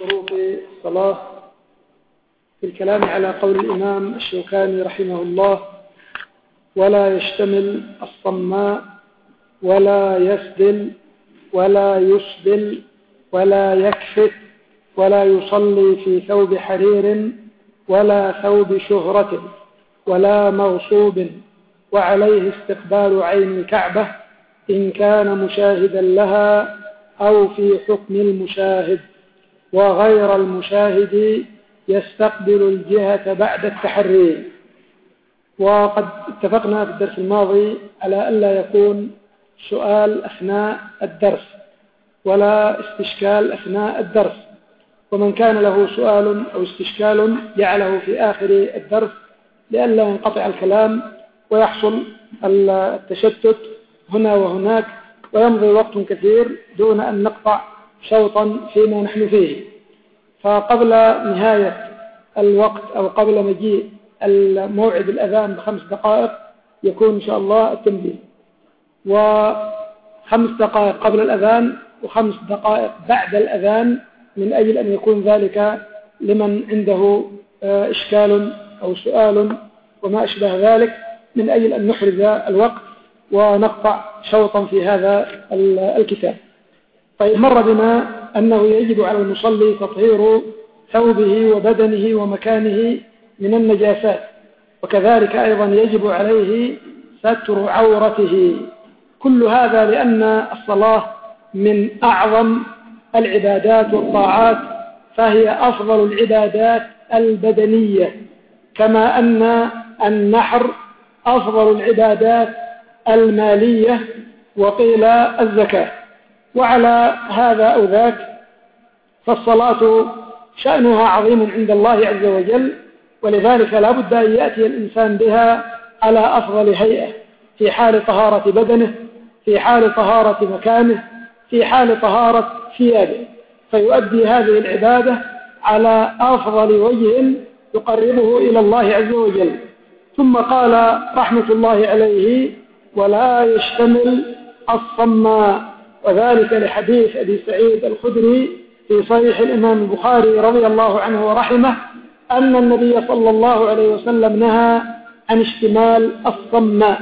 شروط الصلاة في الكلام على قول الإمام الشوكاني رحمه الله: ولا يشتمل الصماء ولا يسدل ولا يسدل ولا يكفت ولا يصلي في ثوب حرير ولا ثوب شهرة ولا مغصوب، وعليه استقبال عين الكعبة إن كان مشاهدا لها أو في حكم المشاهد، وغير المشاهد يستقبل الجهة بعد التحري. وقد اتفقنا في الدرس الماضي على ألا يكون سؤال أثناء الدرس ولا استشكال أثناء الدرس، ومن كان له سؤال أو استشكال جعله في آخر الدرس لئلا ينقطع الكلام ويحصل التشتت هنا وهناك ويمضي وقت كثير دون أن نقطع شوطا فيما نحن فيه. فقبل نهاية الوقت أو قبل مجيء الموعد الأذان ب5 دقائق يكون إن شاء الله التنبيه، و5 دقائق قبل الأذان و5 دقائق بعد الأذان، من أجل أن يكون ذلك لمن عنده إشكال أو سؤال وما أشبه ذلك، من أجل أن نحرز الوقت ونقطع شوطا في هذا الكتاب. طيب، مر بنا أنه يجب على المصلي تطهير ثوبه وبدنه ومكانه من النجاسات، وكذلك أيضا يجب عليه ستر عورته. كل هذا لأن الصلاة من أعظم العبادات والطاعات، فهي أفضل العبادات البدنية، كما أن النحر أفضل العبادات المالية، وقيل الزكاة. وعلى هذا أو ذاك فالصلاة شأنها عظيم عند الله عز وجل، ولذلك لا بد أن يأتي الإنسان بها على أفضل هيئة، في حال طهارة بدنه، في حال طهارة مكانه، في حال طهارة ثيابه، فيؤدي هذه العبادة على أفضل وجه يقربه إلى الله عز وجل. ثم قال رحمة الله عليه: ولا يشتمل الصماء، وذلك لحديث أبي سعيد الخدري في صحيح الإمام البخاري رضي الله عنه ورحمه أن النبي صلى الله عليه وسلم نهى عن اشتمال الصماء،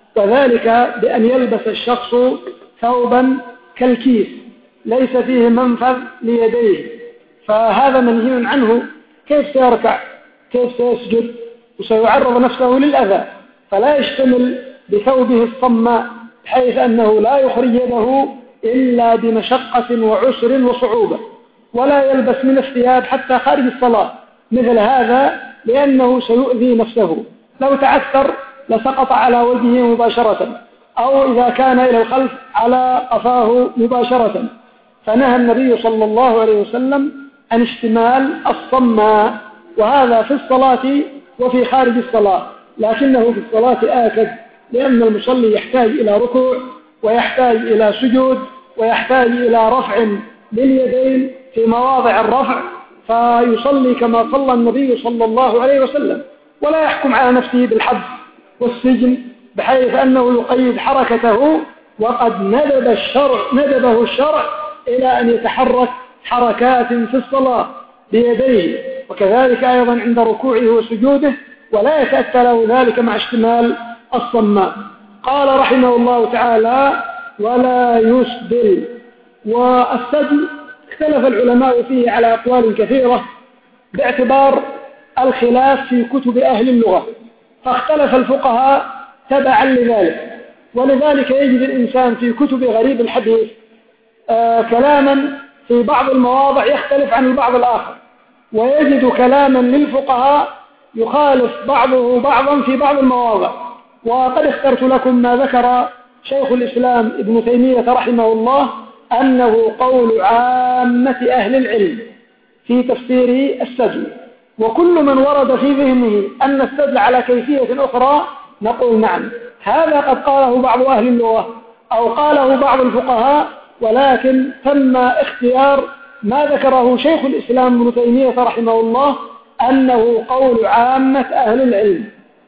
وذلك بأن يلبس الشخص ثوبا كالكيس ليس فيه منفذ ليديه، فهذا منهي عنه. كيف سيركع؟ كيف سيسجد؟ وسيعرض نفسه للأذى. فلا يشتمل بثوبه الصماء بحيث أنه لا يخرج يده إلا بمشقة وعسر وصعوبة، ولا يلبس من الثياب حتى خارج الصلاة مثل هذا، لأنه سيؤذي نفسه. لو تعثر لسقط على وجهه مباشرة، أو إذا كان إلى الخلف على قفاه مباشرة. فنهى النبي صلى الله عليه وسلم عن اشتمال الصماء، وهذا في الصلاة وفي خارج الصلاة، لكنه في الصلاة آكد، لأن المصلي يحتاج إلى ركوع ويحتاج إلى سجود ويحتاج إلى رفع لليدين في مواضع الرفع، فيصلي كما صلى النبي صلى الله عليه وسلم، ولا يحكم على نفسه بالحبس والسجن بحيث أنه يقيد حركته، وقد ندبه الشرع إلى أن يتحرك حركات في الصلاة بيديه، وكذلك أيضا عند ركوعه وسجوده، ولا يتأتى له ذلك مع اشتمال الصماء. قال رحمه الله تعالى: ولا يسدل. والسدل اختلف العلماء فيه على أقوال كثيرة باعتبار الخلاف في كتب أهل اللغة، فاختلف الفقهاء تبعا لذلك، ولذلك يجد الإنسان في كتب غريب الحديث كلاما في بعض المواضع يختلف عن البعض الآخر، ويجد كلاما للفقهاء يخالف بعضه بعضا في بعض المواضع. وقد اخترت لكم ما ذكر شيخ الإسلام ابن تيمية رحمه الله أنه قول عامة أهل العلم في تفسير السدل، وكل من ورد في ذهنه أن السدل على كيفية أخرى نقول نعم، هذا قد قاله بعض أهل اللغة أو قاله بعض الفقهاء، ولكن تم اختيار ما ذكره شيخ الإسلام ابن تيمية رحمه الله أنه قول عامة أهل العلم.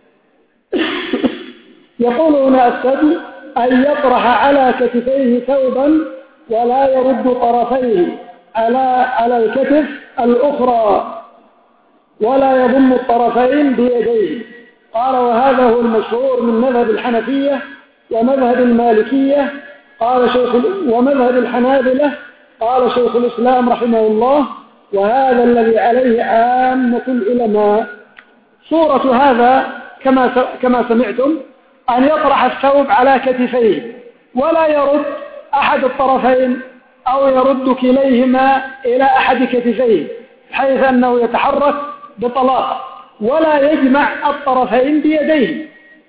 يقول هنا: السدل أن يطرح على كتفيه ثوبا ولا يرد طرفيه، على الكتف الأخرى ولا يضم الطرفين بيديه. قال وهذا هو المشهور من مذهب الحنفية ومذهب المالكية ومذهب الحنابلة. قال شيخ الإسلام رحمه الله وهذا الذي عليه عامة العلماء. صورة هذا كما سمعتم أن يطرح الثوب على كتفيه ولا يرد أحد الطرفين أو يرد كليهما إلى أحد كتفيه حيث أنه يتحرك بطلاق ولا يجمع الطرفين بيديه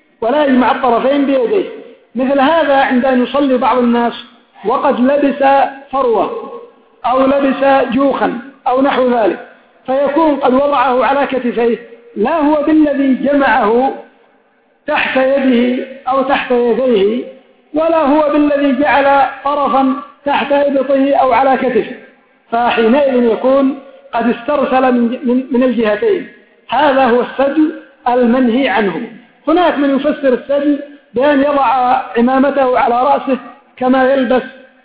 مثل هذا عند أن يصلي بعض الناس وقد لبس فروة أو لبس جوخا أو نحو ذلك فيكون قد وضعه على كتفيه لا هو بالذي جمعه تحت يده أو تحت يديه ولا هو بالذي جعل طرفا تحت إبطه أو على كتفه فحينئذ يكون قد استرسل من الجهتين. هذا هو السدل المنهي عنه. هناك من يفسر السدل بأن يضع عمامته على رأسه كما يلبس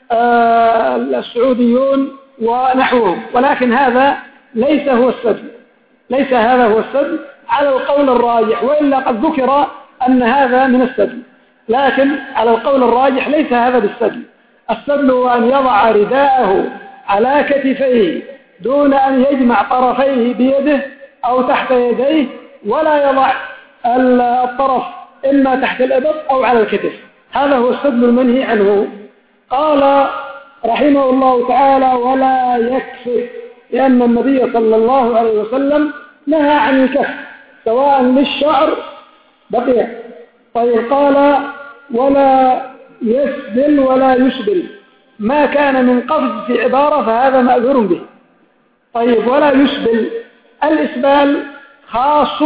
السعوديون ونحوهم ولكن هذا ليس هذا هو السدل على القول الراجح وإلا قد ذكر أن هذا من السدل لكن على القول الراجح ليس هذا بالسدل. السدل هو أن يضع رداءه على كتفيه دون أن يجمع طرفيه بيده أو تحت يديه ولا يضع الطرف إما تحت الإبط أو على الكتف. هذا هو السدل المنهي عنه. قال رحمه الله تعالى ولا يكفي لأن النبي صلى الله عليه وسلم نهى عن الكف سواء للشعر بقي. طيب قال ولا يسبل ولا يسبل ما كان من قفز في عبارة فهذا مأذور به. طيب ولا يسبل الإسبال خاص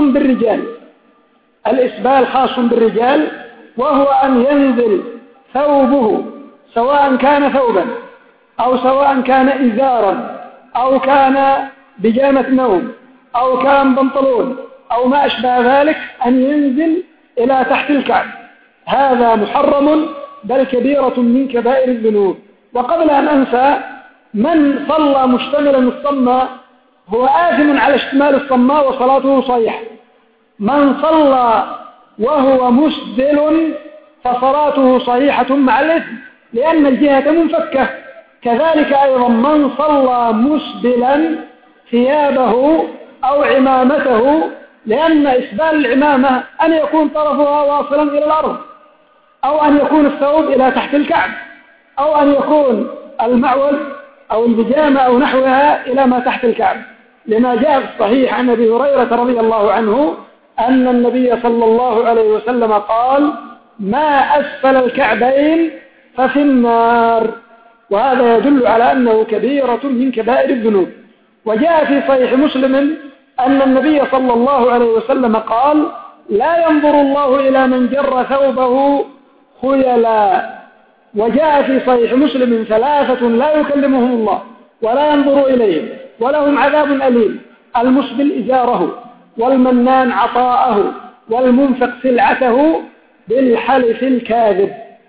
بالرجال وهو أن ينزل ثوبه سواء كان ثوبا أو سواء كان إزارا أو كان بجامة نوم أو كان بنطلون أو ما أشبه ذلك أن ينزل إلى تحت الكعب. هذا محرم بل كبيرة من كبائر الذنوب. وقبل أن أنسى من صلى مشتملا الصماء هو آثم على اشتمال الصماء وصلاته صحيحة. من صلى وهو مسدل فصلاته صحيحة مع الإثم لأن الجهة منفكة. كذلك أيضا من صلى مسبلا ثيابه أو عمامته لأن إسبال العمامة أن يكون طرفها واصلا إلى الأرض أو أن يكون الثوب إلى تحت الكعب أو أن يكون المعول أو البجامة أو نحوها إلى ما تحت الكعب لما جاء في الصحيح عن أبي هريرة رضي الله عنه أن النبي صلى الله عليه وسلم قال ما أسفل الكعبين ففي النار. وهذا يدل على أنه كبيرة من كبائر الذنوب. وجاء في صحيح مسلم أن النبي صلى الله عليه وسلم قال لا ينظر الله إلى من جر ثوبه خيلا. وجاء في صحيح مسلم 3 لا يكلمهم الله ولا ينظر إليهم ولهم عذاب أليم المسبل إزاره والمنان عطاءه والمنفق سلعته بالحلف الكاذب.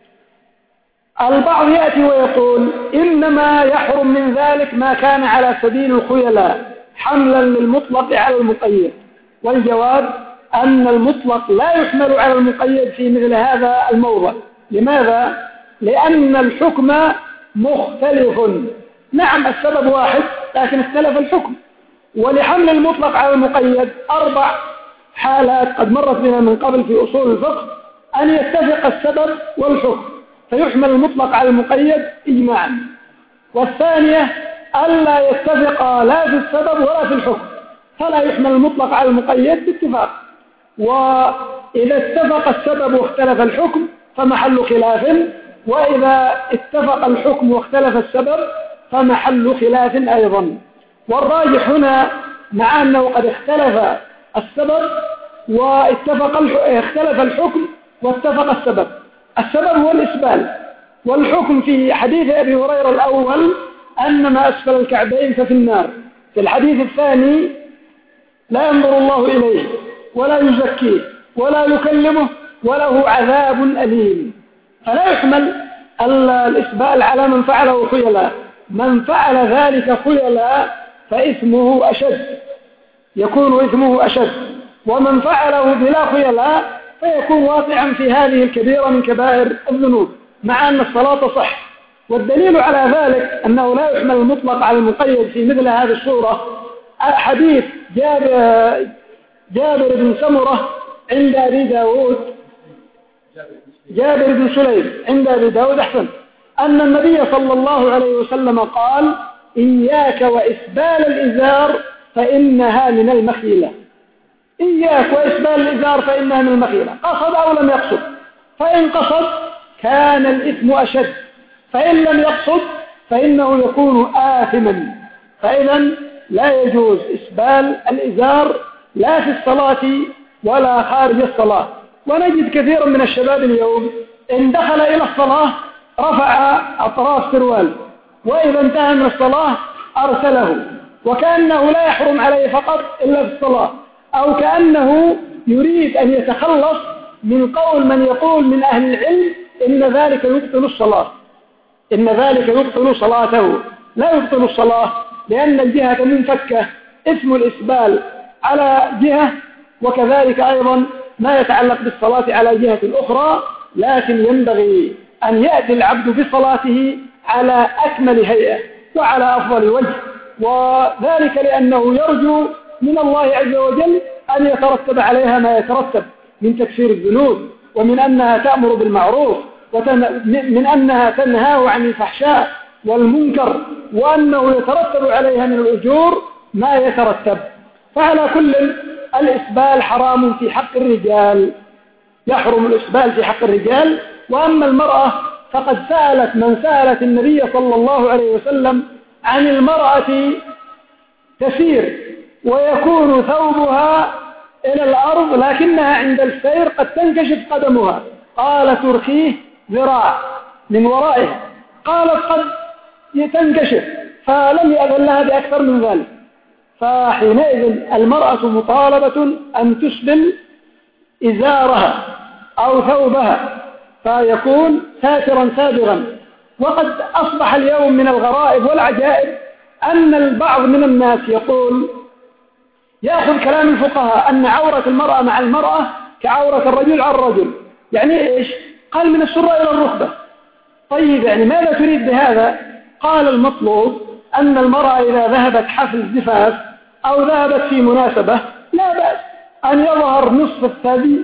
البعض يأتي ويقول إنما يحرم من ذلك ما كان على سبيل الخيلاء حملا للمطلق على المقيد. والجواب أن المطلق لا يحمل على المقيد في مثل هذا الموضع. لماذا؟ لأن الحكم مختلف. نعم السبب واحد لكن اختلف الحكم. ولحمل المطلق على المقيد 4 حالات قد مرت بنا من قبل في أصول الفقه أن يتفق السبب والحكم فيحمل المطلق على المقيد إجماعا. والثانية ألا يتفق لا في السبب ولا في الحكم فلا يحمل المطلق على المقيد باتفاق. وإذا اتفق السبب واختلف الحكم فمحل خلاف وإذا اتفق الحكم واختلف السبب فمحل خلاف أيضا. والراجح هنا مع أنه قد اختلف السبب اختلف الحكم واتفق السبب. السبب هو الإسبال والحكم في حديث أبي هريرة الأول أن ما أسفل الكعبين ففي النار. في الحديث الثاني لا ينظر الله إليه ولا يزكيه ولا يكلمه وله عذاب أليم. فلا يحمل الإسبال على من فعله خيلا من فعل ذلك خيلا فإثمه أشد، يكون إثمه أشد، ومن فعله بلا خيلا فيكون واقعا في هذه الكبيرة من كبائر الذنوب، مع أن الصلاة صح. والدليل على ذلك أنه لا يحمل المطلق على المقيد في مثل هذه الصورة حديث جابر بن سمرة عند أبي داود، جابر بن سليم عند أبي داود أحسن، أن النبي صلى الله عليه وسلم قال: إياك وإسبال الإزار فإنها من المخيلة. إياك وإسبال الإزار فإنها من المخيلة، قصد أو لم يقصد. فإن قصد كان الإثم أشد، فإن لم يقصد فإنه يكون آثما. فإذا لا يجوز إسبال الإزار لا في الصلاة ولا خارج الصلاة. ونجد كثيرا من الشباب اليوم إن دخل إلى الصلاة رفع أطراف سروال، وإذا انتهى من الصلاة أرسله، وكأنه لا يحرم عليه فقط إلا في الصلاة، أو كأنه يريد أن يتخلص من قول من يقول من أهل العلم إن ذلك يبطل الصلاة، إن ذلك يبطل صلاته. لا يبطل الصلاة، لأن الجهة منفكة، اسم الإسبال على جهة، وكذلك أيضا ما يتعلق بالصلاة على جهة أخرى. لكن ينبغي أن يأتي العبد بصلاته على أكمل هيئة وعلى أفضل وجه، وذلك لأنه يرجو من الله عز وجل أن يترتب عليها ما يترتب من تكفير الذنوب، ومن أنها تأمر بالمعروف، ومن أنها تنهاه عن الفحشاء والمنكر، وأنه يترتب عليها من الأجور ما يترتب. فعلى كل الإسبال حرام في حق الرجال، يحرم الإسبال في حق الرجال. وأما المرأة فقد سألت النبي صلى الله عليه وسلم عن المرأة تسير ويكون ثوبها إلى الأرض، لكنها عند السير قد تنكشف قدمها، قال: ترخيه ذراع من ورائها، قالت: قد تنكشف، فلم يأذن لها بأكثر من ذلك. فحينئذ المرأة مطالبة أن تسبل إزارها أو ثوبها فيكون ساترا سابغا. وقد أصبح اليوم من الغرائب والعجائب أن البعض من الناس يأخذ كلام الفقهاء أن عورة المرأة مع المرأة كعورة الرجل على الرجل. يعني إيش؟ قال: من السرة إلى الركبة. طيب يعني ماذا تريد بهذا؟ قال: المطلوب أن المرأة إذا ذهبت حفل زفاف أو ذهبت في مناسبة لا بأس أن يظهر نصف الثدي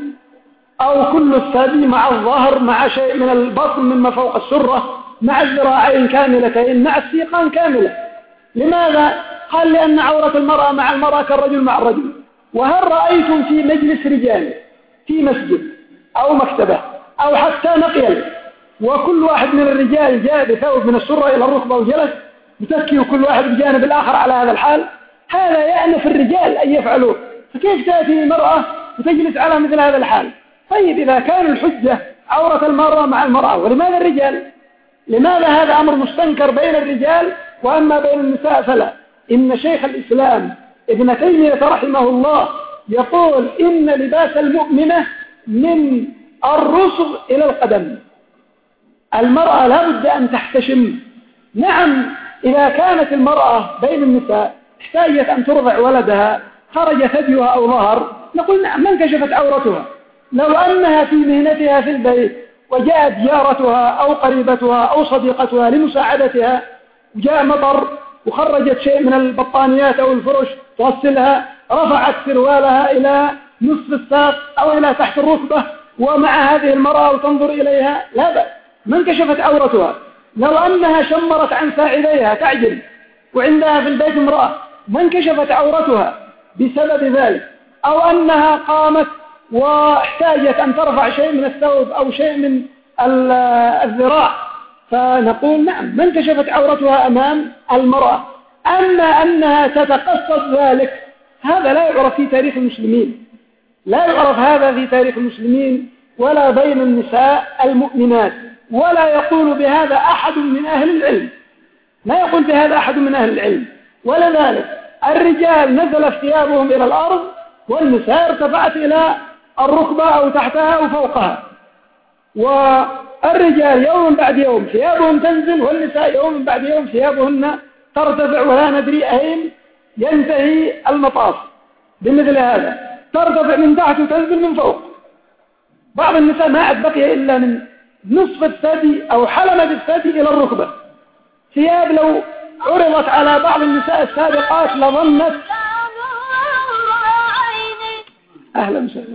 أو كل الثدي مع الظهر، مع شيء من البطن مما فوق السرة، مع الذراعين كاملتين، مع السيقان كاملة. لماذا؟ قال: لأن عورة المرأة مع المرأة كالرجل مع الرجل. وهل رأيتم في مجلس رجال في مسجد أو مكتبة أو حتى نقيل وكل واحد من الرجال جاء بثوب من السرة إلى الركبة وجلس بتسكي وكل واحد بجانب الآخر على هذا الحال؟ هذا يأنف الرجال أن يفعلوه، فكيف تأتي المرأة وتجلس على مثل هذا الحال؟ طيب إذا كان الحجة عورة المرأة مع المرأة، ولماذا الرجال؟ لماذا هذا أمر مستنكر بين الرجال وأما بين النساء فلا؟ إن شيخ الإسلام ابن تيمية رحمه الله يقول: إن لباس المؤمنة من الرسغ إلى القدم. المرأة لا بد أن تحتشم. نعم، إذا كانت المرأة بين النساء احتاجت أن ترضع ولدها، خرج ثديها أو ظهر، نقول: نعم، ما انكشفت عورتها. لو أنها في مهنتها في البيت وجاءت جارتها أو قريبتها أو صديقتها لمساعدتها، وجاء مطر وخرجت شيء من البطانيات أو الفرش توصلها، رفعت سروالها إلى نصف الساق أو إلى تحت الركبة ومع هذه المرأة وتنظر إليها، لا بأس، ما انكشفت عورتها. لو أنها شمرت عن ساعديها تعجل وعندها في البيت امرأة، ما انكشفت عورتها بسبب ذلك، أو أنها قامت واحتاجت أن ترفع شيء من الثوب أو شيء من الذراع، فنقول: نعم، ما انكشفت عورتها أمام المرأة. أما أنها تتقصد ذلك، هذا لا يعرف في تاريخ المسلمين، لا يعرف هذا في تاريخ المسلمين ولا بين النساء المؤمنات، ولا يقول بهذا أحد من أهل العلم، لا يقول بهذا أحد من أهل العلم. ولذلك الرجال نزلت ثيابهم إلى الأرض والنساء ارتفعت إلى الركبة أو تحتها أو فوقها. الرجال يوم بعد يوم ثيابهم تنزل، والنساء يوم بعد يوم ثيابهن ترتفع، ولا ندري أين ينتهي المطاف. بمثل هذا ترتفع من تحت وتنزل من فوق. بعض النساء ما عاد بقي إلا من نصف الثدي أو حلمة الثدي إلى الركبة. ثياب لو عرضت على بعض النساء السابقات لظنت. أهلا وسهلا.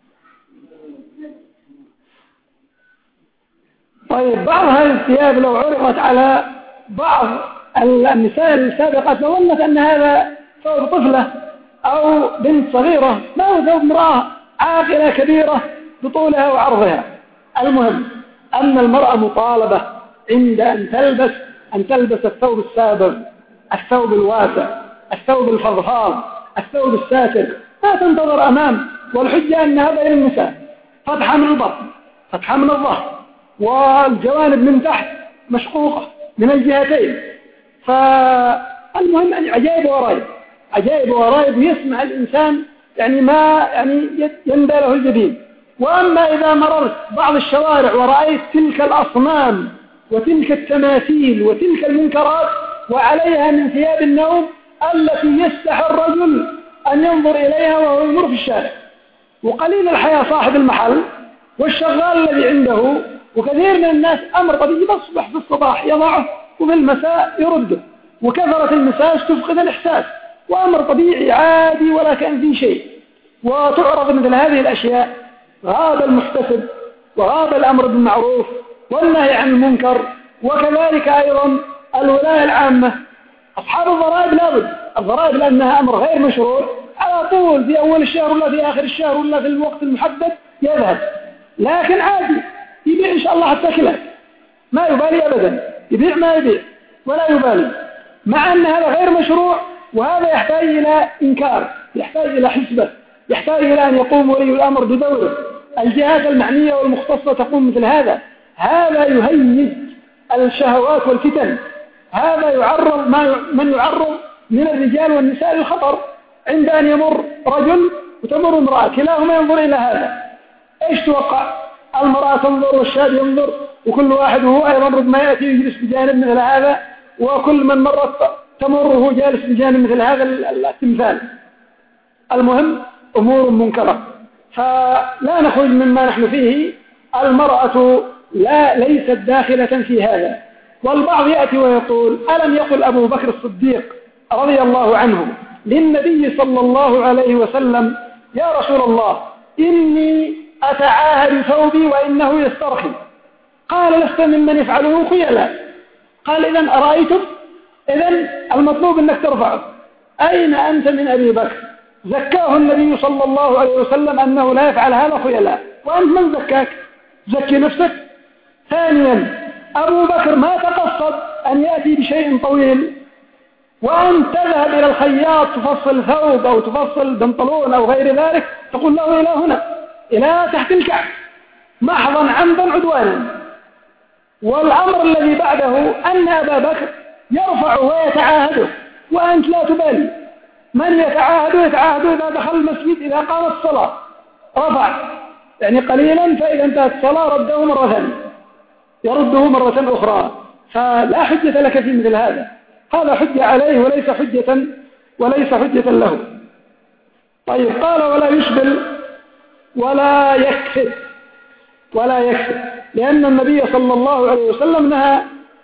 طيب بعض هذه الثياب لو عرضت على بعض النساء السابقات لظنت أن هذا ثوب طفلة أو بنت صغيرة، ما هو ثوب امرأة عاقلة كبيرة بطولها وعرضها. المهم أن المرأة مطالبة عند أن تلبس الثوب السابغ، الثوب الواسع، الثوب الفضفاض، الثوب الساتر، لا تنتظر أمام. والحجة أن هذا النساء فتحة من البطن، فتحة من الظهر، والجوانب من تحت مشقوقة من الجهتين. فالمهم أن عجائب ورايب يسمع الإنسان يعني ما يعني يندى له الجبين. وأما إذا مررت بعض الشوارع ورأيت تلك الأصنام وتلك التماثيل وتلك المنكرات وعليها من ثياب النوم التي يستحي الرجل أن ينظر إليها وهو يمر في الشارع، وقليل الحياة صاحب المحل والشغال الذي عنده، وكثير من الناس أمر طبيعي بصبح في الصباح يضعه وفي المساء يرده، وكثرة المساس تفقد الإحساس، وأمر طبيعي عادي ولا كان فيه شيء. وتعرض مثل هذه الأشياء غاب المحتسب وغاب الأمر بالمعروف والنهي عن المنكر. وكذلك أيضا الولاية العامة أصحاب الضرائب لابد الضرائب لأنها أمر غير مشروع على طول في أول الشهر ولا في آخر الشهر ولا في الوقت المحدد يذهب، لكن عادي يبيع إن شاء الله حتى كله ما يبالي أبدا، يبيع ما يبيع ولا يبالي، مع أن هذا غير مشروع. وهذا يحتاج إلى إنكار، يحتاج إلى حسبة، يحتاج إلى أن يقوم ولي الأمر بدوره. الجهات المعنية والمختصة تقوم مثل هذا. هذا يهيج الشهوات والفتن، هذا يعرض من يعرض من الرجال والنساء للخطر عند أن يمر رجل وتمر امرأة كلاهما ينظر إلى هذا. إيش توقع؟ المرأة تنظر والشاب ينظر، وكل واحد وهو أيضا ربما يأتي يجلس بجانب مثل هذا، وكل من مرت تمر وهو جالس بجانب مثل هذا التمثال. المهم أمور منكرة، فلا نخرج مما نحن فيه. المرأة ليست داخلة في هذا. والبعض يأتي ويقول ألم يقل أبو بكر الصديق رضي الله عنه للنبي صلى الله عليه وسلم يا رسول الله إني أتعاهد ثوبي وإنه يسترخي؟ قال لست ممن يفعله خيلا. قال إذن أرأيتم؟ إذن المطلوب أنك ترفعه. أين أنت من أبي بكر؟ زكاه النبي صلى الله عليه وسلم أنه لا يفعل هذا خيلا، وأنت من زكاك؟ زكي نفسك. ثانيا أبو بكر ما تقصد أن يأتي بشيء طويل وأن تذهب إلى الخياط تفصل ثوب أو تفصل بنطلون أو غير ذلك، تقول له إلى هنا إلى تحت الكعب محضا عمدا عدوانا. والأمر الذي بعده أن أبا بكر يرفع ويتعاهده وأنت لا تبالي. من يتعاهده إذا دخل المسجد إذا قام الصلاة رفع يعني قليلا، فإذا انتهت الصلاة رده مرة ثانية يرده مرة أخرى. فلا حجة لك في مثل هذا، هذا حجة عليه وليس حجة له. طيب قال ولا يشبل ولا يكفر لأن النبي صلى الله عليه وسلم نهى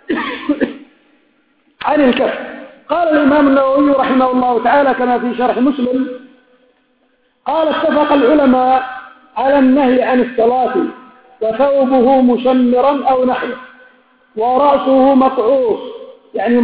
عن الكفر. قال الإمام النووي رحمه الله تعالى كما في شرح مسلم قال اتفق العلماء على النهي عن الصلاة وثوبه مشمرا أو نحوه ورأسه مقعوص يعني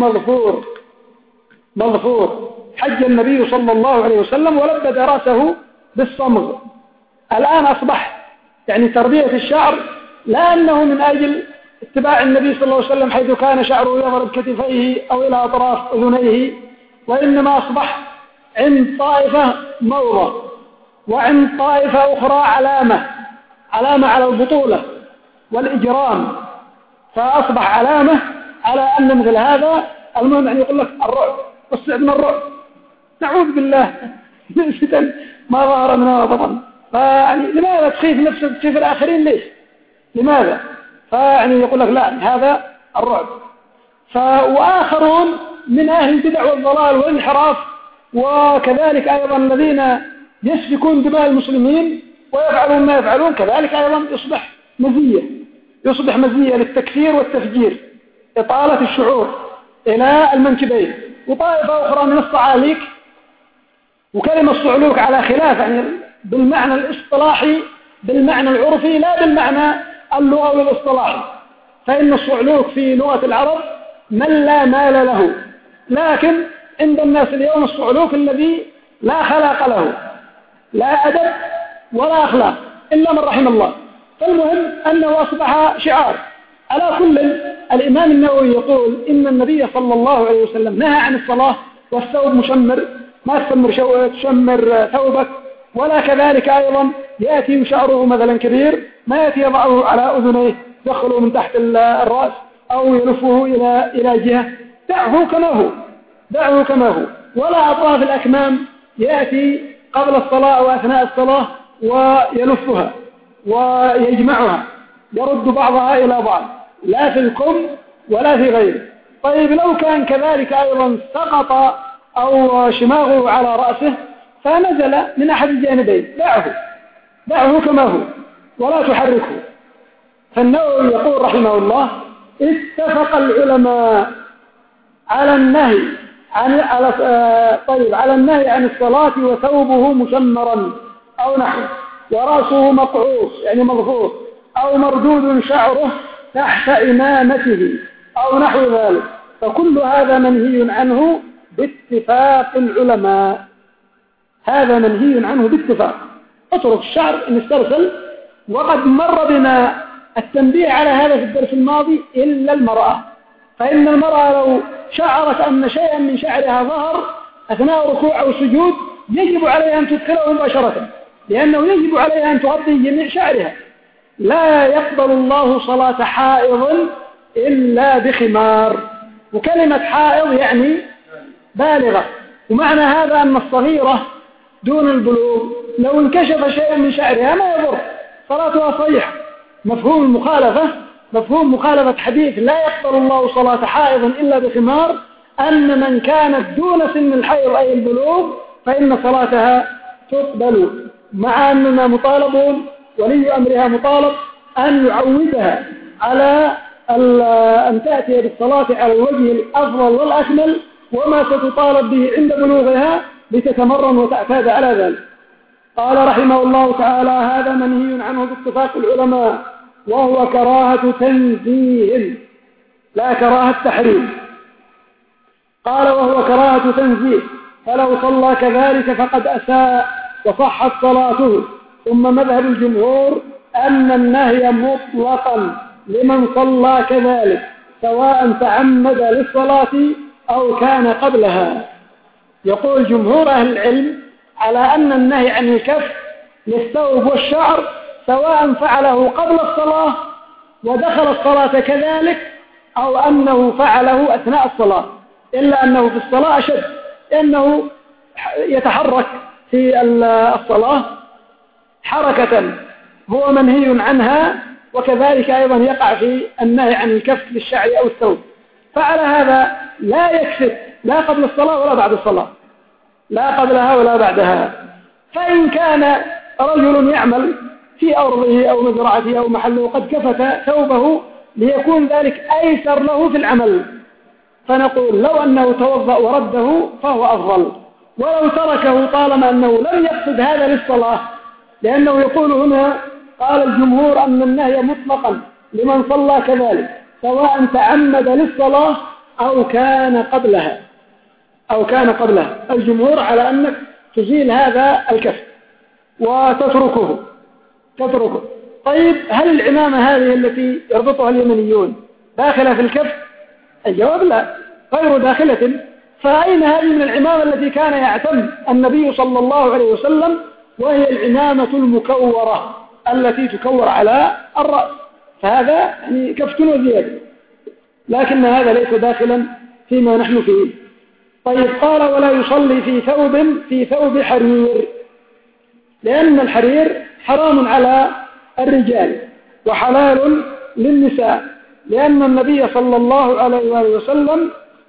مظفور. حج النبي صلى الله عليه وسلم ولبد رأسه بالصمغ. الآن أصبح يعني تربية الشعر لا أنه من أجل اتباع النبي صلى الله عليه وسلم حيث كان شعره يضرب كتفيه أو إلى أطراف أذنيه، وإنما أصبح عند طائفة موضة وعند طائفة أخرى علامة على البطولة والإجرام، فأصبح علامة على أن مثل هذا. المهم أن يقول لك الرعب والصعب من الرعب، نعوذ بالله من فتن ما ظهر منها وبطن. فيعني لماذا تخيف نفسك تخيف الآخرين؟ ليش؟ لماذا؟ فيعني يقول لك لا هذا الرعب. وآخرون من أهل البدع والضلال والانحراف وكذلك أيضا الذين يسفكون دماء المسلمين ويفعلون ما يفعلون كذلك أيضا يصبح مزية للتكفير والتفجير، إطالة الشعور إلى المنكبين. وطائفة أخرى من الصعاليك، وكلمة الصعلوك على خلاف يعني بالمعنى الاصطلاحي بالمعنى العرفي لا بالمعنى اللغوي الاصطلاحي، فإن الصعلوك في لغة العرب من لا مال له، لكن عند الناس اليوم الصعلوك الذي لا خلاق له، لا أدب ولا أخلاق إلا من رحم الله. فالمهم أنه أصبح شعار. على كل الإمام النووي يقول إن النبي صلى الله عليه وسلم نهى عن الصلاة والثوب مشمر، ما تشمر ثوبك، ولا كذلك أيضا يأتي شعره مثلا كبير ما يأتي يضعه على أذنيه يدخله من تحت الرأس أو يلفه إلى جهة، دعه كما هو. ولا أطراف الأكمام يأتي قبل الصلاة أو أثناء الصلاة ويلفها ويجمعها يرد بعضها إلى بعض، لا في الكم ولا في غيره. طيب لو كان كذلك أيضا سقط أو شماغه على رأسه فنزل من أحد الجانبين، دعه كما هو ولا تحركه. فالنووي يقول رحمه الله اتفق العلماء على النهي عن الصلاة وثوبه مشمرا أو نحوه، ورأسه مقعوص يعني مضفور، أو مردود شعره تحت إمامته أو نحو ذلك، فكل هذا منهي عنه باتفاق العلماء. هذا منهي عنه باتفاق. اترك الشعر إن استرسل، وقد مر بنا التنبيه على هذا في الدرس الماضي إلا المرأة، فإن المرأة لو شعرت أن شيئا من شعرها ظهر أثناء ركوع أو سجود يجب عليها أن تدخله مباشرة، لأنه يجب عليها أن تغطي جميع شعرها. لا يقبل الله صلاة حائض إلا بخمار. وكلمة حائض يعني بالغة، ومعنى هذا أن الصغيرة دون البلوغ لو انكشف شيء من شعرها ما يضر، صلاتها صحيحة. مفهوم مخالفة حديث لا يقبل الله صلاة حائض إلا بخمار أن من كانت دون سن الحيض أي البلوغ فإن صلاتها تقبل، مع أننا مطالبون ولي أمرها مطالب أن يعودها على أن تأتي بالصلاة على الوجه الأفضل والأكمل، وما ستطالب به عند بلوغها لتتمرن وتعتاد على ذلك. قال رحمه الله تعالى هذا منهي عنه باتفاق العلماء، وهو كراهة تنزيه لا كراهة تحريم. قال وهو كراهة تنزيه، فلو صلى كذلك فقد أساء وصحت صلاته. ثم مذهب الجمهور أن النهي مطلقا لمن صلى كذلك سواء تعمد للصلاة أو كان قبلها. يقول جمهور أهل العلم على أن النهي عن الكف للثوب والشعر سواء فعله قبل الصلاة ودخل الصلاة كذلك أو أنه فعله أثناء الصلاة، إلا أنه في الصلاة أشد، لأنه يتحرك في الصلاة حركة هو منهي عنها، وكذلك أيضا يقع في النهي عن الكف للشعر أو الثوب. فعلى هذا لا يكفت لا قبل الصلاة ولا بعد الصلاة، لا قبلها ولا بعدها. فإن كان رجل يعمل في أرضه أو مزرعته أو محله قد كفت ثوبه ليكون ذلك أيسر له في العمل، فنقول لو أنه توضأ ورده فهو أفضل، ولو تركه طالما أنه لم يقصد هذا للصلاة، لأنه يقول هنا قال الجمهور أن النهي مطلقا لمن صلى كذلك سواء تعمد للصلاة أو كان قبلها الجمهور على أنك تزيل هذا الكف وتتركه. طيب هل العمامة هذه التي يربطها اليمنيون داخلة في الكف؟ الجواب لا، غير داخلة. فأين هذه من العمامة التي كان يعتم النبي صلى الله عليه وسلم، وهي العمامة المكورة التي تكور على الرأس، فهذا يعني كفت وزيادة، لكن هذا ليس داخلا فيما نحن فيه. طيب قال ولا يصلي في ثوب حرير، لأن الحرير حرام على الرجال وحلال للنساء، لأن النبي صلى الله عليه وآله وسلم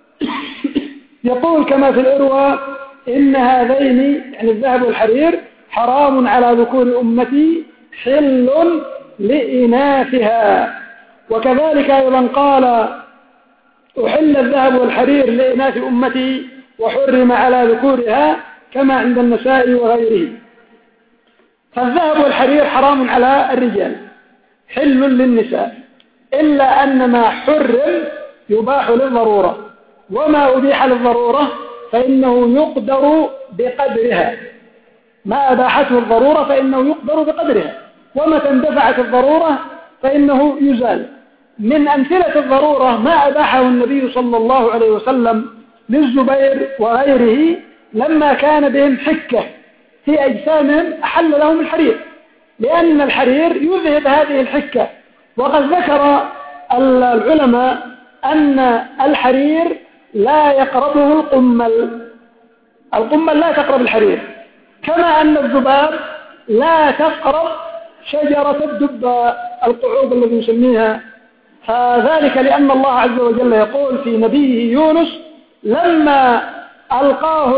يقول كما في الإروى إن هذين يعني الذهب والحرير حرام على ذكور أمتي حل لإناثها. وكذلك أيضا قال أحل الذهب والحرير لإناث أمتي وحرم على ذكورها كما عند النساء وغيره. فالذهب والحرير حرام على الرجال حل للنساء، إلا أن ما حرم يباح للضرورة، وما أبيح للضرورة فإنه يقدر بقدرها، ما أباحته الضرورة فإنه يقدر بقدرها، ومتى اندفعت الضرورة فإنه يزال. من أمثلة الضرورة ما أباحه النبي صلى الله عليه وسلم للزبير وغيره لما كان بهم حكة في أجسامهم أحل لهم الحرير، لأن الحرير يذهب هذه الحكة. وقد ذكر العلماء أن الحرير لا يقربه القمل لا تقرب الحرير، كما أن الذباب لا تقرب شجرة الدباء القعوب الذي يسميها. فذلك لأن الله عز وجل يقول في نبيه يونس لما ألقاه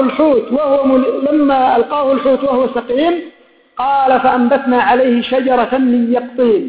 الحوت وهو سقيم قال فأنبتنا عليه شجرة من يقطين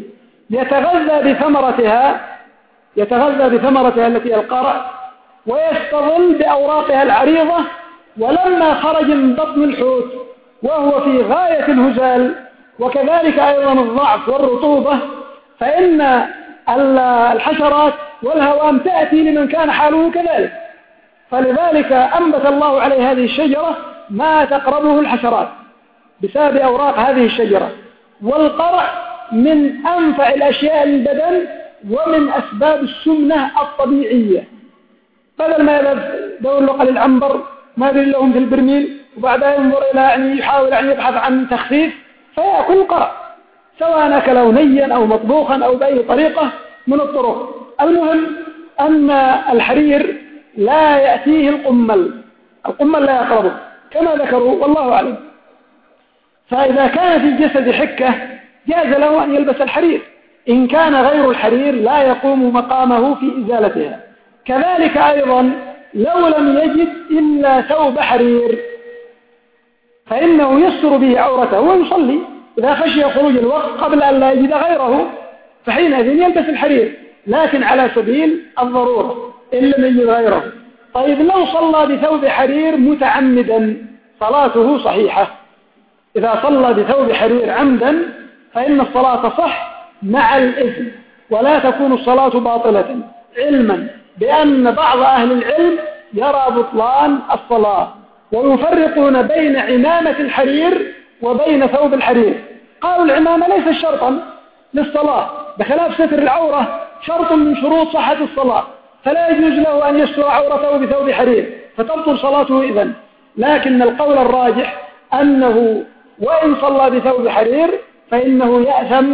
يتغذى بثمرتها التي القرع ويستظل بأوراقها العريضة. ولما خرج من بطن الحوت وهو في غاية الهزال وكذلك أيضا الضعف والرطوبة، فإن الحشرات والهوام تأتي لمن كان حاله كذلك، فلذلك أنبت الله عليه هذه الشجرة ما تقربه الحشرات بسبب أوراق هذه الشجرة. والقرع من أنفع الأشياء للبدن ومن أسباب السمنة الطبيعية، بدل ما يدور له قليل عنبر ما يدري لهم في البرميل وبعدها ينظر إلى يحاول أن يبحث عن تخفيف فيأكل القرع، سواء أكله نيا أو مطبوخا أو بأي طريقة من الطرق. المهم أن الحرير لا يأتيه القمل لا يقربه كما ذكروا والله أعلم. فإذا كان في الجسد حكة جاز له أن يلبس الحرير، إن كان غير الحرير لا يقوم مقامه في إزالتها. كذلك أيضا لو لم يجد إلا ثوب حرير فإنه يستر به عورته ويصلي إذا خشي خروج الوقت قبل أن لا يجد غيره، فحينئذ يلبس الحرير، لكن على سبيل الضرورة إن لم يجد غيره. طيب لو صلى بثوب حرير متعمدا صلاته صحيحة. إذا صلى بثوب حرير عمدا فإن الصلاة صح مع الإثم، ولا تكون الصلاة باطلة، علما بأن بعض أهل العلم يرى بطلان الصلاة ويفرقون بين عمامة الحرير وبين ثوب الحرير. قالوا العمامة ليست شرطا للصلاة بخلاف ستر العورة شرط من شروط صحة الصلاة، فلا يجوز له أن يستر عورته بثوب حرير فتبطل صلاته إذن. لكن القول الراجح أنه وإن صلى بثوب حرير فإنه يأثم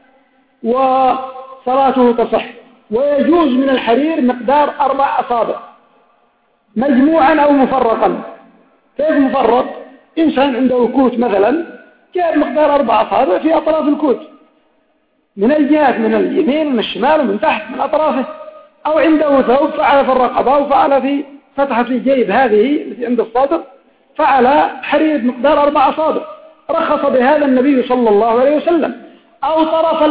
وصلاته تصح. ويجوز من الحرير مقدار 4 أصابع مجموعا أو مفرقا. كيف مفرق؟ إنسان عنده كوت مثلا جاب مقدار 4 أصابع في أطراف الكوت من الجهات، من اليمين من الشمال ومن تحت من أطرافه، أو عنده ثوب فعل في الرقبة وفعل في فتحة الجيب هذه التي عند الصدر فعل حرير مقدار 4 أصابع، رخص بهذا النبي صلى الله عليه وسلم. أو طرف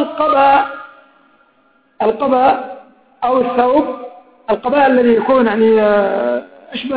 القباء أو الثوب، القباء الذي يكون يعني أشبه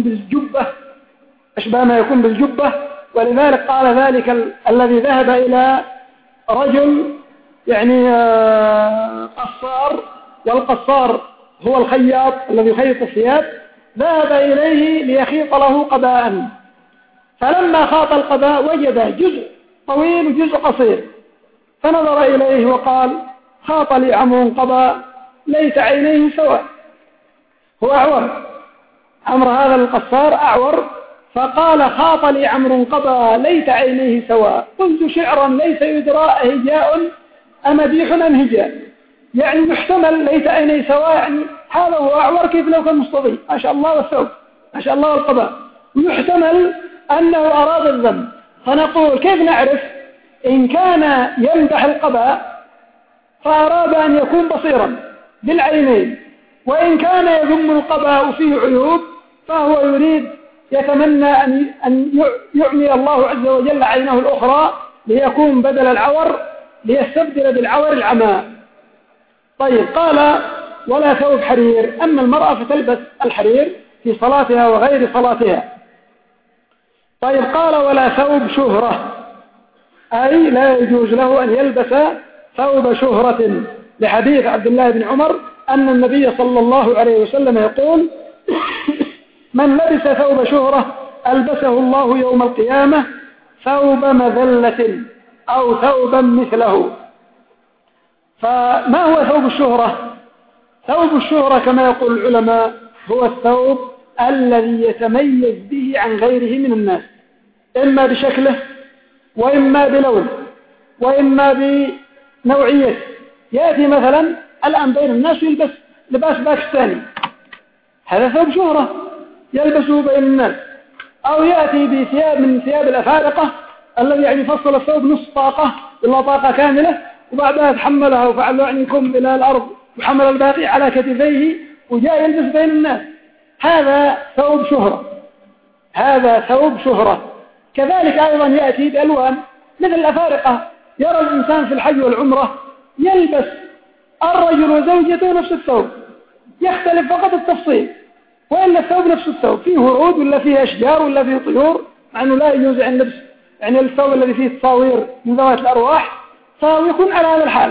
ما يكون بالجبة، ولذلك قال ذلك الذي ذهب إلى رجل يعني قصار، والقصار هو الخياط الذي يخيط الثياب، ذهب إليه ليخيط له قباء، فلما خاط القباء وجد جزء طويل وجزء قصير، فنظر إليه وقال خاط لي عمرو قباء ليس عينيه سواء، هو أعور، عمرو هذا القصار أعور، فقال خاط لي عمرو قباء ليس عينيه سواء، قلت شعرا ليس يدرى هجاء أمديح أم هجاء، يعني محتمل ليس عينيه سواء، يعني هذا هو أعور كيف لو كان مستضيء ما شاء الله والثوب ما شاء الله والقباء، ويحتمل أنه أراد الذم. فنقول كيف نعرف إن كان يمدح القباء فأراد أن يكون بصيرا بالعينين، وإن كان يذم القباء فيه عيوب فهو يريد يتمنى أن يعمي الله عز وجل عينه الأخرى ليكون بدل العور، ليستبدل بالعور العمى. طيب قال ولا ثوب حرير. أما المرأة فتلبس الحرير في صلاتها وغير صلاتها. طيب قال ولا ثوب شهرة، أي لا يجوز له أن يلبس ثوب شهرة، لحديث عبد الله بن عمر أن النبي صلى الله عليه وسلم يقول من لبس ثوب شهرة ألبسه الله يوم القيامة ثوب مذلة أو ثوبا مثله. فما هو ثوب الشهرة؟ ثوب الشهرة كما يقول العلماء هو الثوب الذي يتميز به عن غيره من الناس، إما بشكله وإما بلونه وإما بنوعيته. يأتي مثلا الآن بين الناس يلبس لباس باكستاني، هذا ثوب شهرة يلبسه بين الناس. أو يأتي بثياب من ثياب الأفارقة الذي يعني فصل الثوب نصف طاقة إلا طاقة كاملة، وبعدها تحملها وفعل يعني كم إلى الأرض وحمل الباقي على كتفيه وجاء يلبس بين الناس، هذا ثوب شهرة، هذا ثوب شهرة. كذلك أيضا يأتي بألوان مثل الأفارقة، يرى الإنسان في الحج والعمرة يلبس الرجل وزوجته نفس الثوب، يختلف فقط التفصيل، وإلا الثوب نفس الثوب، فيه ورود ولا فيه أشجار ولا فيه طيور، مع أنه لا يجوز أن لبس يعني الثوب الذي فيه تصاوير من ذوات الأرواح، فيكون على هذا الحال.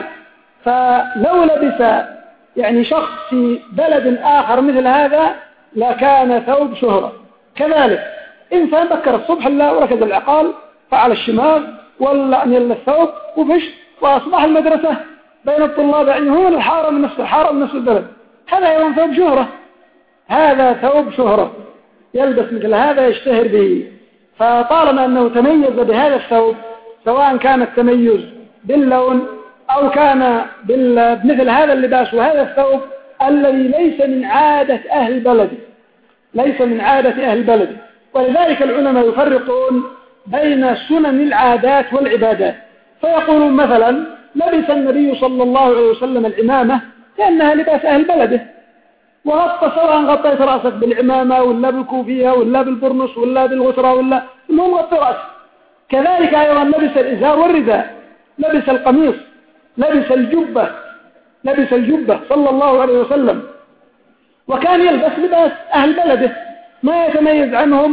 فلو لبس يعني شخص في بلد آخر مثل هذا لكان ثوب شهرة. كذلك إنسان بكر الصبح لا وركز العقال فعل الشمال ولا أن يلا الثوب وفشت وأصبح المدرسة بين الطلاب يعني هو الحارة من نفس البلد، هذا أيضا ثوب شهرة، هذا ثوب شهرة يلبس مثل هذا يشتهر به. فطالما أنه تميز بهذا الثوب، سواء كان التميز باللون أو كان بمثل هذا اللباس وهذا الثوب الذي ليس من عادة أهل بلده، ليس من عادة أهل بلده. ولذلك العلماء يفرقون بين سنن العادات والعبادات، فيقولون مثلا لبس النبي صلى الله عليه وسلم العمامة لأنها لباس أهل بلده، وغطى سواء غطيت رأسك بالعمامة ولا بالكوفية ولا بالبرنس ولا بالغترة ولا المهم غطي رأسك. كذلك أيضا لبس الإزار والرداء، لبس القميص، لبس الجبة صلى الله عليه وسلم، وكان يلبس لباس أهل بلده ما يتميز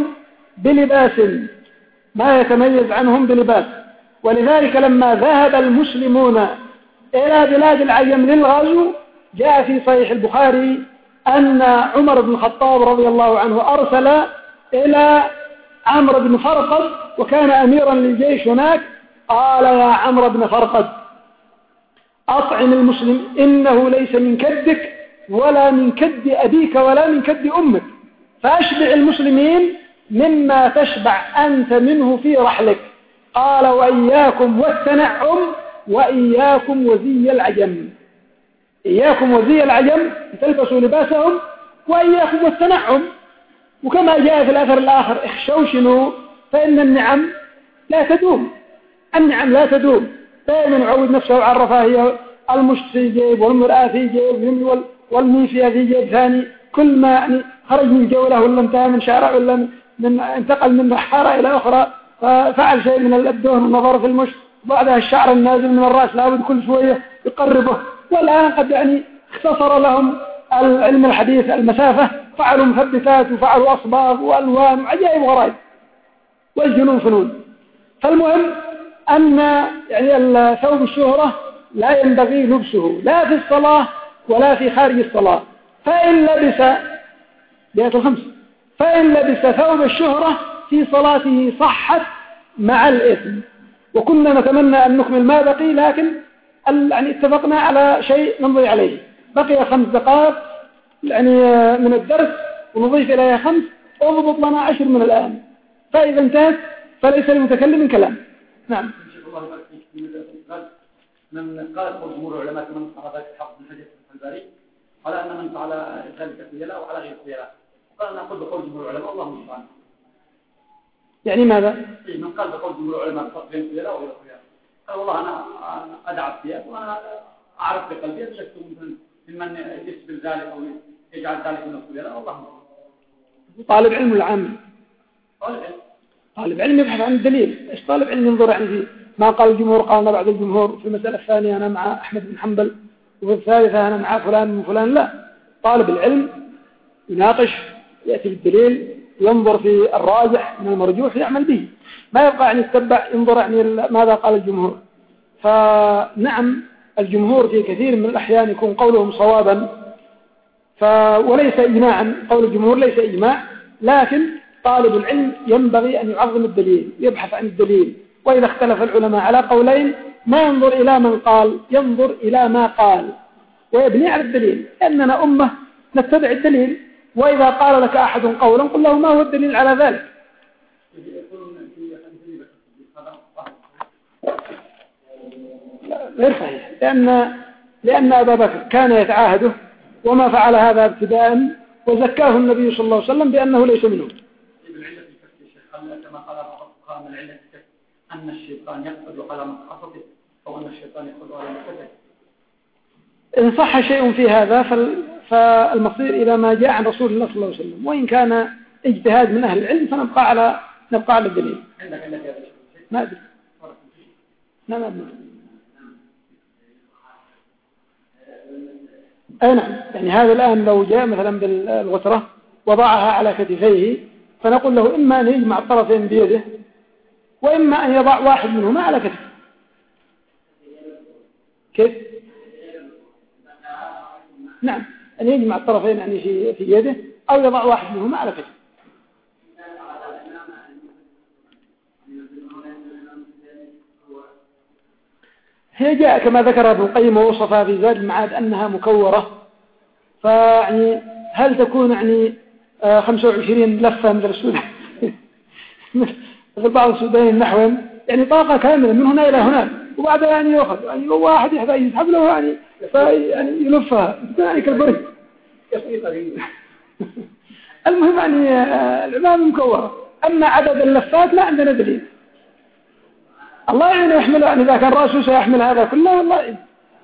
عنهم بلباس. ولذلك لما ذهب المسلمون إلى بلاد العجم للغزو جاء في صحيح البخاري أن عمر بن الخطاب رضي الله عنه أرسل إلى عمرو بن فرقد وكان أميرا للجيش هناك، قال يا عمرو بن فرقد أطعم المسلم إنه ليس من كدك ولا من كد أبيك ولا من كد أمك، فأشبع المسلمين مما تشبع أنت منه في رحلك. قال وإياكم والتنعم وإياكم وزي العجم، إياكم وزي العجم تلبسوا لباسهم، وإياكم والتنعم. وكما جاء في الأثر الآخر اخشوشنوا فإن النعم لا تدوم. دائما يعود نفسه على الرفاهية، المشط في جيب والمرآة في جيب والميفية في جيب ثاني، كل ما يعني خرج من جولة ولا انتهى من شارع ولا انتقل من حارة إلى أخرى ففعل شيء من الدهن والنظر في المشط، بعدها الشعر النازل من الرأس لابد كل شوية يقربه. والآن قد يعني اختصر لهم العلم الحديث المسافة، فعلوا مثبتات وفعلوا أصباغ وألوان وعجائب وغرائب، والجنون فنون. فالمهم أن يعني ثوب الشهرة لا ينبغي لبسه لا في الصلاة ولا في خارج الصلاة. فإن لبس ثوب الشهرة في صلاته صحت مع الإثم. وكنا نتمنى أن نكمل ما بقي، لكن يعني اتفقنا على شيء نمضي عليه. بقي 5 دقائق يعني من الدرس ونضيف إليها 5، وضبط لنا 10 من الآن، فإذا انتهت فليس للمتكلم كلام. نعم. من قال جمهور العلماء من قال ذلك الحق من حديث الباري قال أن من فعل ذلك خيلاء وعلى غير خيلاء، قال نقول بقول جمهور العلماء الله المستعان. يعني ماذا؟ من قال بقول جمهور العلماء فرق بين خيلاء وغير خيلاء، قال والله أنا أدعى الثياب وأنا أعرف بقلبي لست ممن يسبل ذلك أو يجعل ذلك من الخيار. والله طالب علم العام طالب علم يبحث عن الدليل. إيش طالب علم ينظر عندي ما قال الجمهور قالنا بعد الجمهور، في المسألة الثانية أنا مع أحمد بن حنبل، وفي الثالثة أنا مع فلان من فلان. لا، طالب العلم يناقش، يأتي بالدليل، ينظر في الراجح من المرجوح يعمل به، ما يبقى يعني يتبع ينظر يعني ماذا قال الجمهور. فنعم الجمهور في كثير من الأحيان يكون قولهم صوابا، وليس إجماعا، قول الجمهور ليس إجماع، لكن طالب العلم ينبغي أن يعظم الدليل، يبحث عن الدليل. وإذا اختلف العلماء على قولين ما ينظر إلى من قال، ينظر إلى ما قال ويبني على الدليل، لأننا أمة نتبع الدليل. وإذا قال لك أحد قولا قل له ما هو الدليل على ذلك. غير صحيح، لأن أبا بكر كان يتعاهده وما فعل هذا ابتداء، وزكاه النبي صلى الله عليه وسلم بأنه ليس منه. كما قال من العلة أن الشيطان يقبض على مقصده أو أن الشيطان يقبض على مقصده. إن صح شيء في هذا فالمصير إلى ما جاء عن رسول الله صلى الله عليه وسلم، وإن كان اجتهاد من أهل العلم فنبقى على الدليل. عندك يا شيخ؟ ما أدري. نعم. أي نعم، يعني هذا الآن لو جاء مثلا بالغترة وضعها على كتفيه فنقول له إما أن يجمع الطرفين بيده وإما أن يضع واحد منهما على كتفه. كيف؟ نعم، أن يجمع الطرفين يعني في يده أو يضع واحد منهما على كتفه. هي جاء كما ذكر ابن القيم ووصفها في زاد المعاد أنها مكورة، فيعني هل تكون يعني 25 لفة مثل السودان مثل بعض السودانيين نحوهم، يعني طاقة كاملة من هنا إلى هناك، وبعدها يعني يأخذ يعني واحد يحتاج يسحب له يعني يلفها يعني كالبريد. المهم يعني العمام مكورة، أما عدد اللفات لا عندنا دليل. الله يعني يحمله، يعني إذا كان رأسه سيحمل هذا كله والله يعني.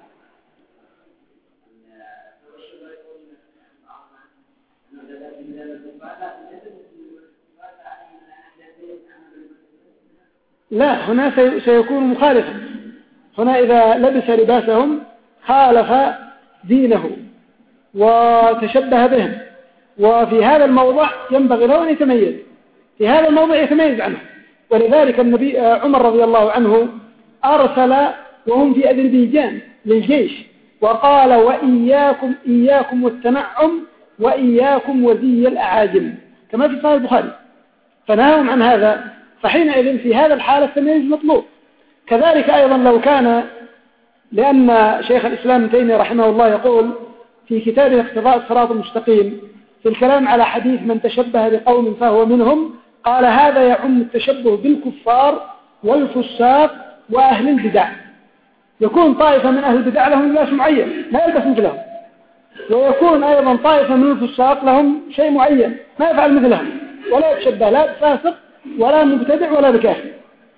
لا، هنا سيكون مخالفا. هنا إذا لبس لباسهم خالف دينه وتشبه بهم، وفي هذا الموضع ينبغي له أن يتميز، في هذا الموضع يتميز عنه. ولذلك النبي عمر رضي الله عنه أرسل وهم في أذربيجان للجيش وقال إياكم والتنعم وإياكم وزي الأعاجم، كما في صحيح البخاري، فنهاهم عن هذا. فحينئذ في هذا الحالة التمييز مطلوب. كذلك أيضا لو كان، لأن شيخ الإسلام ابن تيمية رحمه الله يقول في كتابه اقتضاء الصراط المستقيم في الكلام على حديث من تشبه بقوم فهو منهم، قال هذا يعم التشبه بالكفار والفساق وأهل البدع. يكون طائفة من أهل البدع لهم لباس معين ما يلبس مثلهم، ويكون أيضا طائفة من الفساق لهم شيء معين ما يفعل مثلهم، ولا يتشبه لا بفاسق ولا مبتدع ولا بكافر.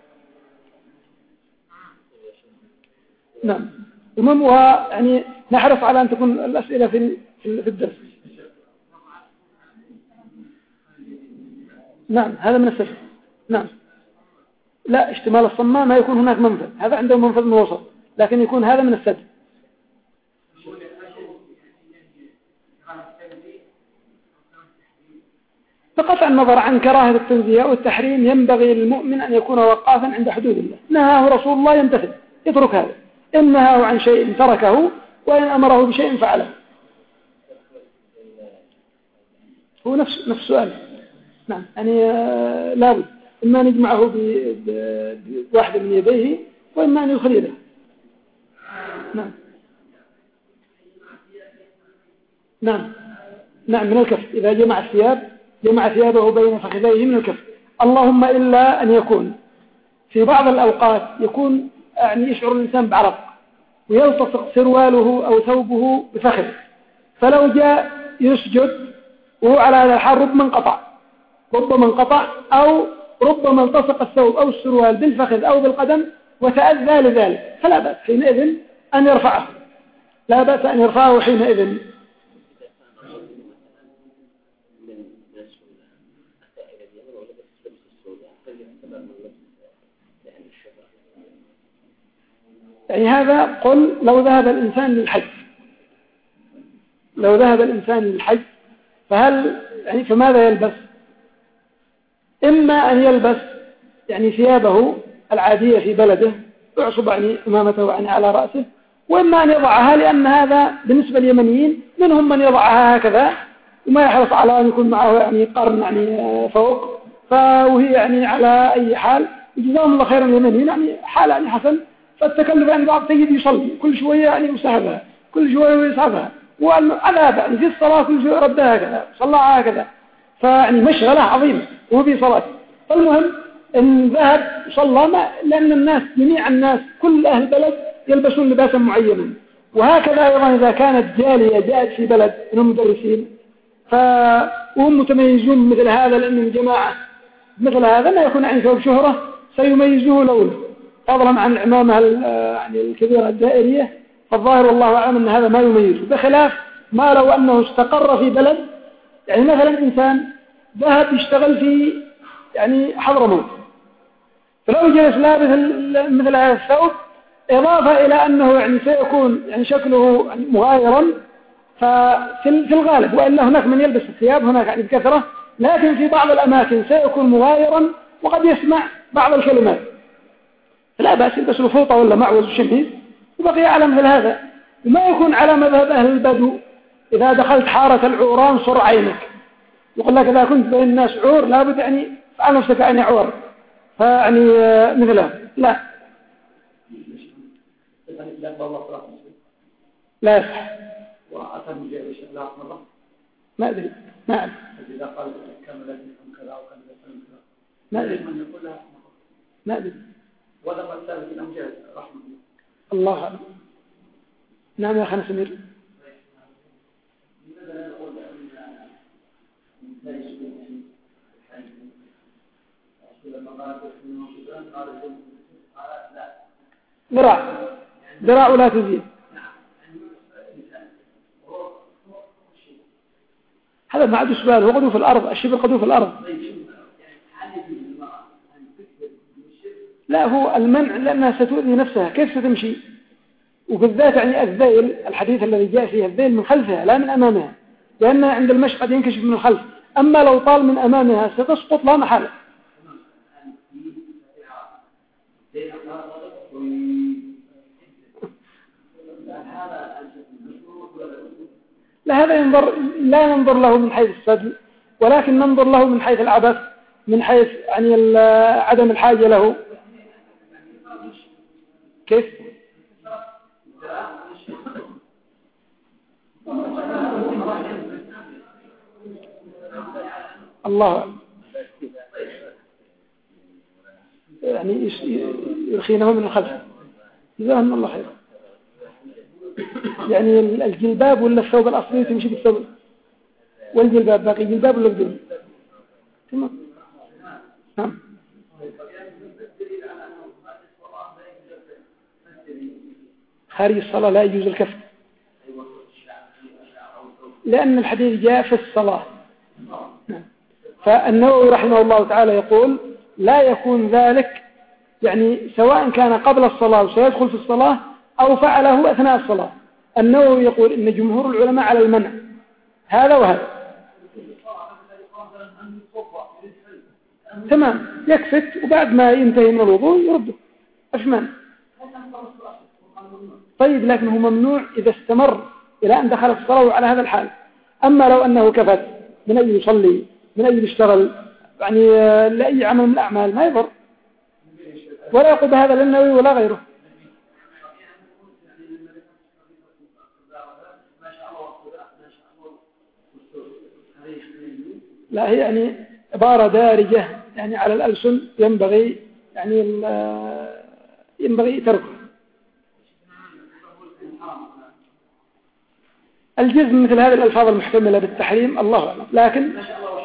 نعم. المهم يعني نحرص على أن تكون الأسئلة في الدرس. نعم، هذا من السفر. نعم. لا، اشتمال الصمام ما يكون هناك منفذ، هذا عنده منفذ من الوسط، لكن يكون هذا من السد. بقطع النظر عن كراهة التنزيه أو التحريم ينبغي للمؤمن أن يكون وقافا عند حدود الله. نهاه رسول الله يمتثل، يترك هذا. إن نهاه عن شيء تركه، وإن أمره بشيء فعله. هو نفس السؤال. نعم، يعني لابد إما نجمعه بواحد من يديه وإما أن يخرجه. نعم. نعم من الكف. إذا جمع ثيابه بين فخذيه من الكف. اللهم إلا أن يكون في بعض الأوقات يكون يعني يشعر الإنسان بعرق ويلتصق سرواله أو ثوبه بفخذ، فلو جاء يسجد وهو على هذا الحال ربما انقطع أو ربما التصق الثوب أو السروال بالفخذ أو بالقدم وتأذى لذلك، فلا بأس حينئذ أن يرفعه لا بأس أن يرفعه حينئذ. يعني هذا قل لو ذهب الإنسان للحج، لو ذهب الإنسان للحج فهل يعني فماذا يلبس؟ إما أن يلبس يعني ثيابه العادية في بلده يعصب يعني إمامته يعني على رأسه، وإما أن يضعها، لأن هذا بالنسبة لليمنيين منهم من يضعها هكذا وما يحرص على أن يكون معه يعني قرن يعني فوق، فهي يعني على أي حال جزاهم الله خيرا اليمنيين يعني حال يعني حسن. فالتكلف عند بعض تجد يصلي كل شوية يعني يسحبها، كل شوية يسحبها، وعذاب يعني في الصلاة كل شوية ردها هكذا صلى هكذا، فيعني مشغلة عظيمة وهو في صلاة. فالمهم إن ذهب صلى، لأن الناس جميع الناس كل أهل البلد يلبسون لباسا معينا، وهكذا أيضا إذا كانت جالية جاءت في بلد إنهم مدرسين فهم متميزون مثل هذا، لأن الجماعة مثل هذا ما يكون عنده شهرة سيميزوه لونه فضلا عن العمامة يعني الكبيرة الدائرية، فالظاهر والله أعلم أن هذا ما يميزه، بخلاف ما لو أنه استقر في بلد. يعني مثلا إنسان ذهب يشتغل في يعني حضرموت، فلو جلس لابس مثل هذا الثوب، إضافة إلى أنه يعني سيكون يعني شكله يعني مغايرا، ففي الغالب، وإلا هناك من يلبس الثياب هناك يعني بكثرة، لكن في بعض الأماكن سيكون مغايرا وقد يسمع بعض الكلمات، فلا بأس يلبس الفوطة ولا معوز الشميز وبقي على مثل هذا، وما يكون على مذهب أهل البدو إذا دخلت حارة العوران صر عينك، يقول لك إذا كنت بين الناس عور لابد يعني فعل نفسك يعني عور، فيعني مثله لا لا يصح. وأتى مجيء الشغلات مرة ما أدري ما أعرف إذا قال كملت لكم كذا وكملت لكم كذا ما أدري من يقول لها ما أدري وذا ما الثالث إلى مجيء رحمه الله أعلم. نعم يا أخي سمير. لماذا نقول لا يشبه لما قال لا ذراع ولا تزيد، هذا ما عاد سؤال، وقدوا في الأرض الشبر قدوا في الأرض. لا هو المنع لأنها ستؤذي نفسها، كيف ستمشي؟ وبالذات يعني الذيل، الحديث الذي جاء فيه الذيل من خلفها لا من أمامها، لأن عند المشي قد ينكشف من الخلف، أما لو طال من أمامها ستسقط لا محالة. لا هذا لا ننظر له من حيث السدل، ولكن ننظر له من حيث العبث، من حيث يعني عدم الحاجة له. كيف؟ الله يعني يرخينه من الخلف، جزاهم الله خير. يعني الجلباب ولا الثوب الأصلي تمشي بالثوب والجلباب، باقي جلباب ولا الجلباب تمام. نعم. خارج الصلاة لا يجوز الكف، لأن الحديث جاء في الصلاة. فالنووي رحمه الله تعالى يقول لا يكون ذلك يعني سواء كان قبل الصلاة وسيدخل في الصلاة أو فعله أثناء الصلاة. النووي يقول إن جمهور العلماء على المنع هذا وهذا. تمام يكفت، وبعد ما ينتهي من الوضوء يرده أشمان. طيب لكن هو ممنوع إذا استمر إلى أن دخل في الصلاة على هذا الحال. أما لو أنه كفت من أي يصلي من أي يشتغل يعني لأي عمل من الأعمال ما يضر، ولا يقول بهذا للنووي ولا غيره. لا هي يعني عبارة دارجة يعني على الألسن ينبغي تركه. الجزم مثل هذه الألفاظ المحتملة بالتحريم الله أعلم، لكن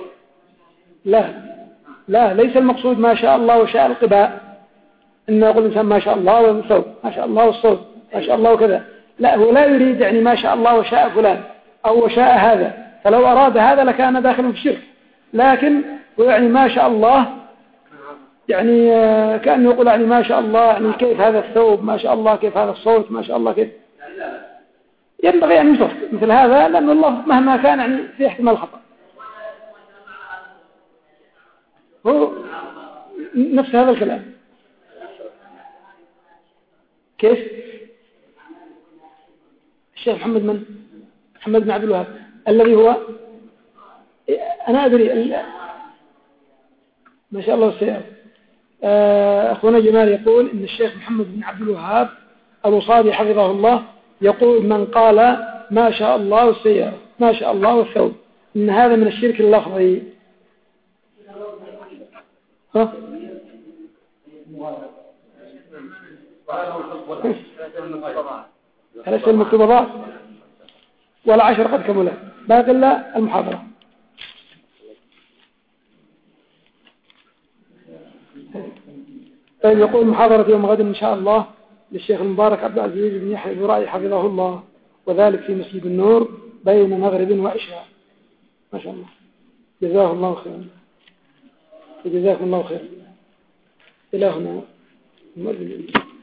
لا ليس المقصود ما شاء الله وشاء القباء، إن يقول الإنسان ما شاء الله والثوب ما شاء الله والصوت ما شاء الله وكذا، لا، هو لا يريد يعني ما شاء الله وشاء فلان أو وشاء هذا، فلو أراد هذا لكان داخل في الشرك، لكن هو يعني ما شاء الله، يعني كأنه يقول يعني ما شاء الله، يعني كيف هذا الثوب، ما شاء الله كيف هذا الصوت، ما شاء الله كيف. ينبغي أن يصف مثل هذا، لأن الله مهما كان يعني في احتمال خطأ. هو نفس هذا الكلام. كيف الشيخ محمد محمد بن عبد الوهاب الذي هو، أنا أدري ما شاء الله السيئة. أخونا جمال يقول إن الشيخ محمد بن عبد الوهاب أبو صادي حفظه الله يقول من قال ما شاء الله والسيئة ما شاء الله والثوب إن هذا من الشرك اللفظي. ها؟ هل المكتوبات ولا 10 قد كملت، باقي إلا المحاضرة. طيب، يقول محاضرة يوم غد إن شاء الله للشيخ المبارك عبد العزيز بن يحيى الزرعي حفظه الله، وذلك في مسجد النور بين مغرب وعشاء. ما شاء الله، جزاه الله خيرا، جزاكم الله خيرا. إلهنا